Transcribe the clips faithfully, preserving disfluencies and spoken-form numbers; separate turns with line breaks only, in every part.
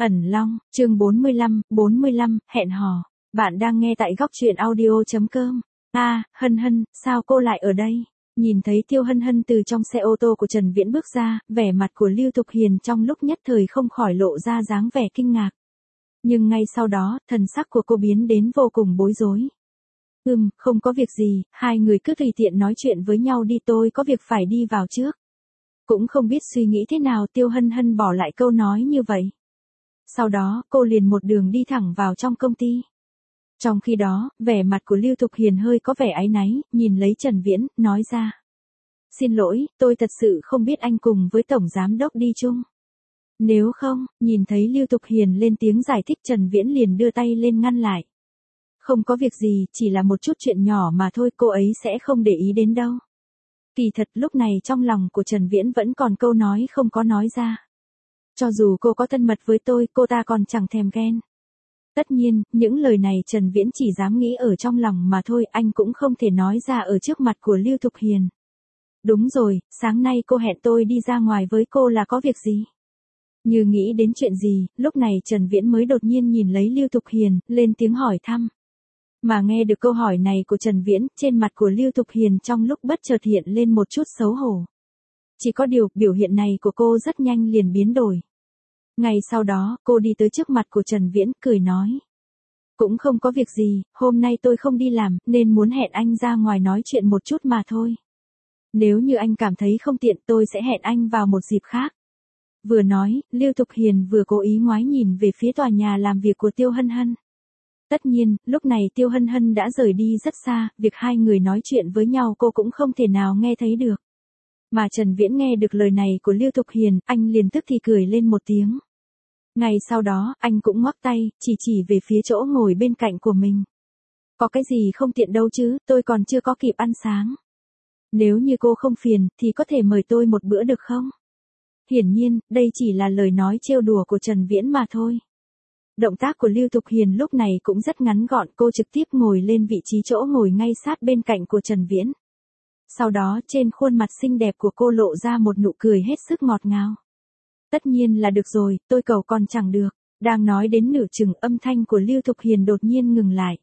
Ẩn Long, chương bốn mươi lăm, bốn mươi lăm, hẹn hò. Bạn đang nghe tại góc truyện audio chấm com. A, à, Hân Hân, sao cô lại ở đây? Nhìn thấy Tiêu Hân Hân từ trong xe ô tô của Trần Viễn bước ra, vẻ mặt của Lưu Thục Hiền trong lúc nhất thời không khỏi lộ ra dáng vẻ kinh ngạc. Nhưng ngay sau đó, thần sắc của cô biến đến vô cùng bối rối. Ừm, không có việc gì, hai người cứ tùy tiện nói chuyện với nhau đi, tôi có việc phải đi vào trước. Cũng không biết suy nghĩ thế nào Tiêu Hân Hân bỏ lại câu nói như vậy. Sau đó, cô liền một đường đi thẳng vào trong công ty. Trong khi đó, vẻ mặt của Lưu Thục Hiền hơi có vẻ áy náy, nhìn lấy Trần Viễn, nói ra. Xin lỗi, tôi thật sự không biết anh cùng với Tổng Giám Đốc đi chung. Nếu không, nhìn thấy Lưu Thục Hiền lên tiếng giải thích, Trần Viễn liền đưa tay lên ngăn lại. Không có việc gì, chỉ là một chút chuyện nhỏ mà thôi, cô ấy sẽ không để ý đến đâu. Kỳ thật lúc này trong lòng của Trần Viễn vẫn còn câu nói không có nói ra. Cho dù cô có thân mật với tôi, cô ta còn chẳng thèm ghen. Tất nhiên, những lời này Trần Viễn chỉ dám nghĩ ở trong lòng mà thôi, anh cũng không thể nói ra ở trước mặt của Lưu Thục Hiền. Đúng rồi, sáng nay cô hẹn tôi đi ra ngoài với cô là có việc gì? Như nghĩ đến chuyện gì, lúc này Trần Viễn mới đột nhiên nhìn lấy Lưu Thục Hiền, lên tiếng hỏi thăm. Mà nghe được câu hỏi này của Trần Viễn, trên mặt của Lưu Thục Hiền trong lúc bất chợt hiện lên một chút xấu hổ. Chỉ có điều, biểu hiện này của cô rất nhanh liền biến đổi. Ngày sau đó, cô đi tới trước mặt của Trần Viễn, cười nói. Cũng không có việc gì, hôm nay tôi không đi làm, nên muốn hẹn anh ra ngoài nói chuyện một chút mà thôi. Nếu như anh cảm thấy không tiện, tôi sẽ hẹn anh vào một dịp khác. Vừa nói, Lưu Thục Hiền vừa cố ý ngoái nhìn về phía tòa nhà làm việc của Tiêu Hân Hân. Tất nhiên, lúc này Tiêu Hân Hân đã rời đi rất xa, việc hai người nói chuyện với nhau cô cũng không thể nào nghe thấy được. Mà Trần Viễn nghe được lời này của Lưu Thục Hiền, anh liền tức thì cười lên một tiếng. Ngày sau đó, anh cũng ngoắc tay, chỉ chỉ về phía chỗ ngồi bên cạnh của mình. Có cái gì không tiện đâu chứ, tôi còn chưa có kịp ăn sáng. Nếu như cô không phiền, thì có thể mời tôi một bữa được không? Hiển nhiên, đây chỉ là lời nói trêu đùa của Trần Viễn mà thôi. Động tác của Lưu Thục Hiền lúc này cũng rất ngắn gọn, cô trực tiếp ngồi lên vị trí chỗ ngồi ngay sát bên cạnh của Trần Viễn. Sau đó trên khuôn mặt xinh đẹp của cô lộ ra một nụ cười hết sức ngọt ngào. Tất nhiên là được rồi, tôi cầu còn chẳng được. Đang nói đến nửa chừng, âm thanh của Lưu Thục Hiền đột nhiên ngừng lại.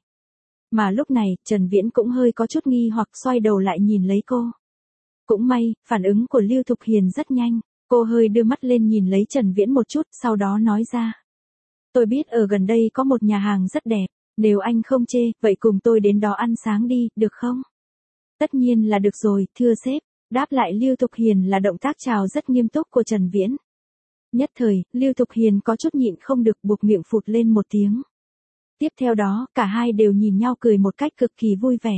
Mà lúc này, Trần Viễn cũng hơi có chút nghi hoặc xoay đầu lại nhìn lấy cô. Cũng may, phản ứng của Lưu Thục Hiền rất nhanh. Cô hơi đưa mắt lên nhìn lấy Trần Viễn một chút, sau đó nói ra. Tôi biết ở gần đây có một nhà hàng rất đẹp, nếu anh không chê, vậy cùng tôi đến đó ăn sáng đi, được không? Tất nhiên là được rồi, thưa sếp. Đáp lại Lưu Thục Hiền là động tác chào rất nghiêm túc của Trần Viễn. Nhất thời, Lưu Thục Hiền có chút nhịn không được buộc miệng phụt lên một tiếng. Tiếp theo đó, cả hai đều nhìn nhau cười một cách cực kỳ vui vẻ.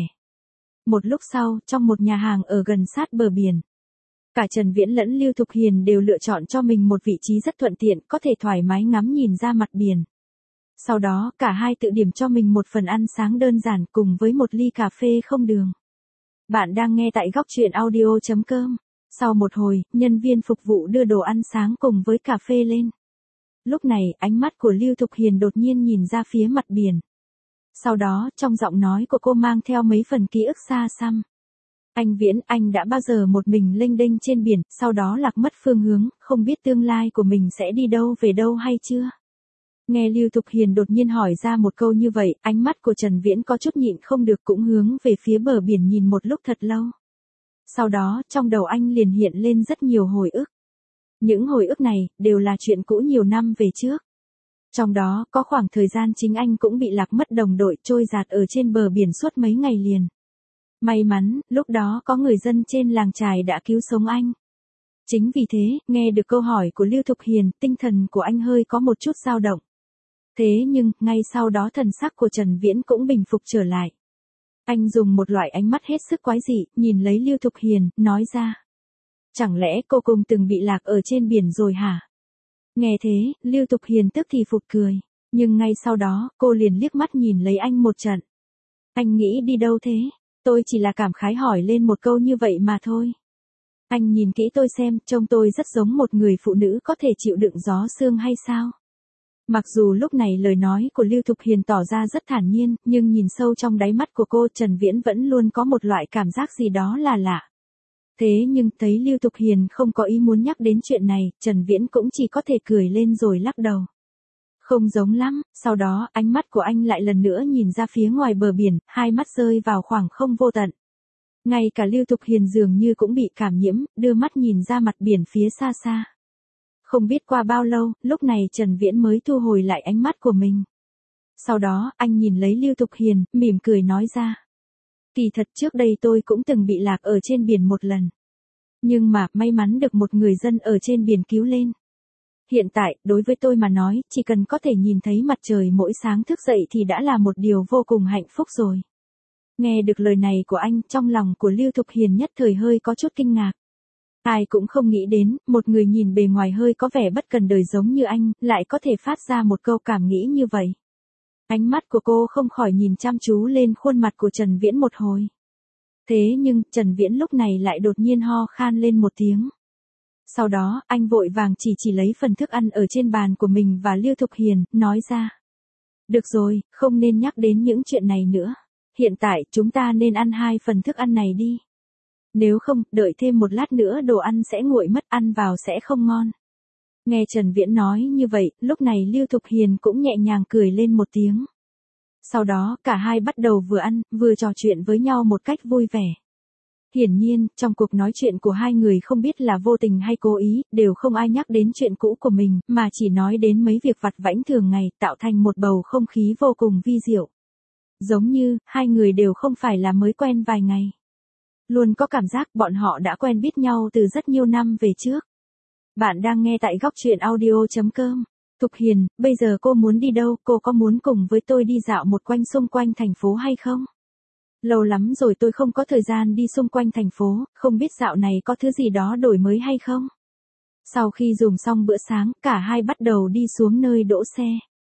Một lúc sau, trong một nhà hàng ở gần sát bờ biển. Cả Trần Viễn lẫn Lưu Thục Hiền đều lựa chọn cho mình một vị trí rất thuận tiện, có thể thoải mái ngắm nhìn ra mặt biển. Sau đó, cả hai tự điểm cho mình một phần ăn sáng đơn giản cùng với một ly cà phê không đường. Bạn đang nghe tại góc truyện audio chấm com. Sau một hồi, nhân viên phục vụ đưa đồ ăn sáng cùng với cà phê lên. Lúc này, ánh mắt của Lưu Thục Hiền đột nhiên nhìn ra phía mặt biển. Sau đó, trong giọng nói của cô mang theo mấy phần ký ức xa xăm. Anh Viễn, anh đã bao giờ một mình lênh đênh trên biển, sau đó lạc mất phương hướng, không biết tương lai của mình sẽ đi đâu về đâu hay chưa? Nghe Lưu Thục Hiền đột nhiên hỏi ra một câu như vậy, ánh mắt của Trần Viễn có chút nhịn không được cũng hướng về phía bờ biển nhìn một lúc thật lâu. Sau đó, trong đầu anh liền hiện lên rất nhiều hồi ức. Những hồi ức này, đều là chuyện cũ nhiều năm về trước. Trong đó, có khoảng thời gian chính anh cũng bị lạc mất đồng đội trôi dạt ở trên bờ biển suốt mấy ngày liền. May mắn, lúc đó có người dân trên làng chài đã cứu sống anh. Chính vì thế, nghe được câu hỏi của Lưu Thục Hiền, tinh thần của anh hơi có một chút dao động. Thế nhưng, ngay sau đó thần sắc của Trần Viễn cũng bình phục trở lại. Anh dùng một loại ánh mắt hết sức quái dị, nhìn lấy Lưu Thục Hiền, nói ra. Chẳng lẽ cô cùng từng bị lạc ở trên biển rồi hả? Nghe thế, Lưu Thục Hiền tức thì phụt cười. Nhưng ngay sau đó, cô liền liếc mắt nhìn lấy anh một trận. Anh nghĩ đi đâu thế? Tôi chỉ là cảm khái hỏi lên một câu như vậy mà thôi. Anh nhìn kỹ tôi xem, trông tôi rất giống một người phụ nữ có thể chịu đựng gió sương hay sao? Mặc dù lúc này lời nói của Lưu Thục Hiền tỏ ra rất thản nhiên, nhưng nhìn sâu trong đáy mắt của cô, Trần Viễn vẫn luôn có một loại cảm giác gì đó là lạ. Thế nhưng thấy Lưu Thục Hiền không có ý muốn nhắc đến chuyện này, Trần Viễn cũng chỉ có thể cười lên rồi lắc đầu. Không giống lắm, sau đó ánh mắt của anh lại lần nữa nhìn ra phía ngoài bờ biển, hai mắt rơi vào khoảng không vô tận. Ngay cả Lưu Thục Hiền dường như cũng bị cảm nhiễm, đưa mắt nhìn ra mặt biển phía xa xa. Không biết qua bao lâu, lúc này Trần Viễn mới thu hồi lại ánh mắt của mình. Sau đó, anh nhìn lấy Lưu Thục Hiền, mỉm cười nói ra. Kỳ thật trước đây tôi cũng từng bị lạc ở trên biển một lần. Nhưng mà, may mắn được một người dân ở trên biển cứu lên. Hiện tại, đối với tôi mà nói, chỉ cần có thể nhìn thấy mặt trời mỗi sáng thức dậy thì đã là một điều vô cùng hạnh phúc rồi. Nghe được lời này của anh, trong lòng của Lưu Thục Hiền nhất thời hơi có chút kinh ngạc. Ai cũng không nghĩ đến, một người nhìn bề ngoài hơi có vẻ bất cần đời giống như anh, lại có thể phát ra một câu cảm nghĩ như vậy. Ánh mắt của cô không khỏi nhìn chăm chú lên khuôn mặt của Trần Viễn một hồi. Thế nhưng, Trần Viễn lúc này lại đột nhiên ho khan lên một tiếng. Sau đó, anh vội vàng chỉ chỉ lấy phần thức ăn ở trên bàn của mình và Lưu Thục Hiền, nói ra. Được rồi, không nên nhắc đến những chuyện này nữa. Hiện tại, chúng ta nên ăn hai phần thức ăn này đi. Nếu không, đợi thêm một lát nữa đồ ăn sẽ nguội mất, ăn vào sẽ không ngon. Nghe Trần Viễn nói như vậy, lúc này Lưu Thục Hiền cũng nhẹ nhàng cười lên một tiếng. Sau đó, cả hai bắt đầu vừa ăn, vừa trò chuyện với nhau một cách vui vẻ. Hiển nhiên, trong cuộc nói chuyện của hai người không biết là vô tình hay cố ý, đều không ai nhắc đến chuyện cũ của mình, mà chỉ nói đến mấy việc vặt vãnh thường ngày, tạo thành một bầu không khí vô cùng vi diệu. Giống như, hai người đều không phải là mới quen vài ngày. Luôn có cảm giác bọn họ đã quen biết nhau từ rất nhiều năm về trước. Bạn đang nghe tại góc truyện audio chấm com. Thục Hiền, bây giờ cô muốn đi đâu, cô có muốn cùng với tôi đi dạo một quanh xung quanh thành phố hay không? Lâu lắm rồi tôi không có thời gian đi xung quanh thành phố, không biết dạo này có thứ gì đó đổi mới hay không? Sau khi dùng xong bữa sáng, cả hai bắt đầu đi xuống nơi đỗ xe.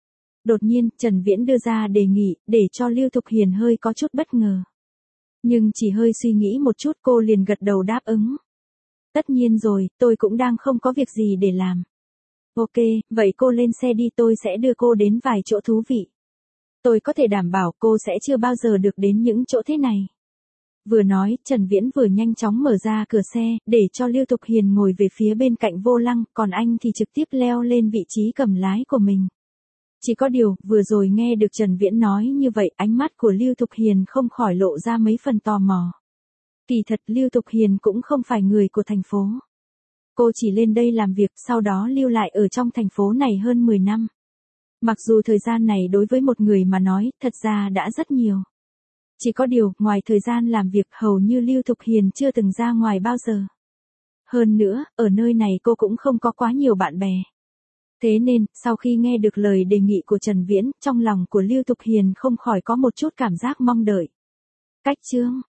Đột nhiên, Trần Viễn đưa ra đề nghị, để cho Lưu Thục Hiền hơi có chút bất ngờ. Nhưng chỉ hơi suy nghĩ một chút cô liền gật đầu đáp ứng. Tất nhiên rồi, tôi cũng đang không có việc gì để làm. Ok, vậy cô lên xe đi, tôi sẽ đưa cô đến vài chỗ thú vị. Tôi có thể đảm bảo cô sẽ chưa bao giờ được đến những chỗ thế này. Vừa nói, Trần Viễn vừa nhanh chóng mở ra cửa xe, để cho Lưu Thục Hiền ngồi về phía bên cạnh vô lăng, còn anh thì trực tiếp leo lên vị trí cầm lái của mình. Chỉ có điều, vừa rồi nghe được Trần Viễn nói như vậy, ánh mắt của Lưu Thục Hiền không khỏi lộ ra mấy phần tò mò. Kỳ thật Lưu Thục Hiền cũng không phải người của thành phố. Cô chỉ lên đây làm việc, sau đó lưu lại ở trong thành phố này hơn mười năm. Mặc dù thời gian này đối với một người mà nói, thật ra đã rất nhiều. Chỉ có điều, ngoài thời gian làm việc hầu như Lưu Thục Hiền chưa từng ra ngoài bao giờ. Hơn nữa, ở nơi này cô cũng không có quá nhiều bạn bè. Thế nên, sau khi nghe được lời đề nghị của Trần Viễn, trong lòng của Lưu Thục Hiền không khỏi có một chút cảm giác mong đợi. Cách chương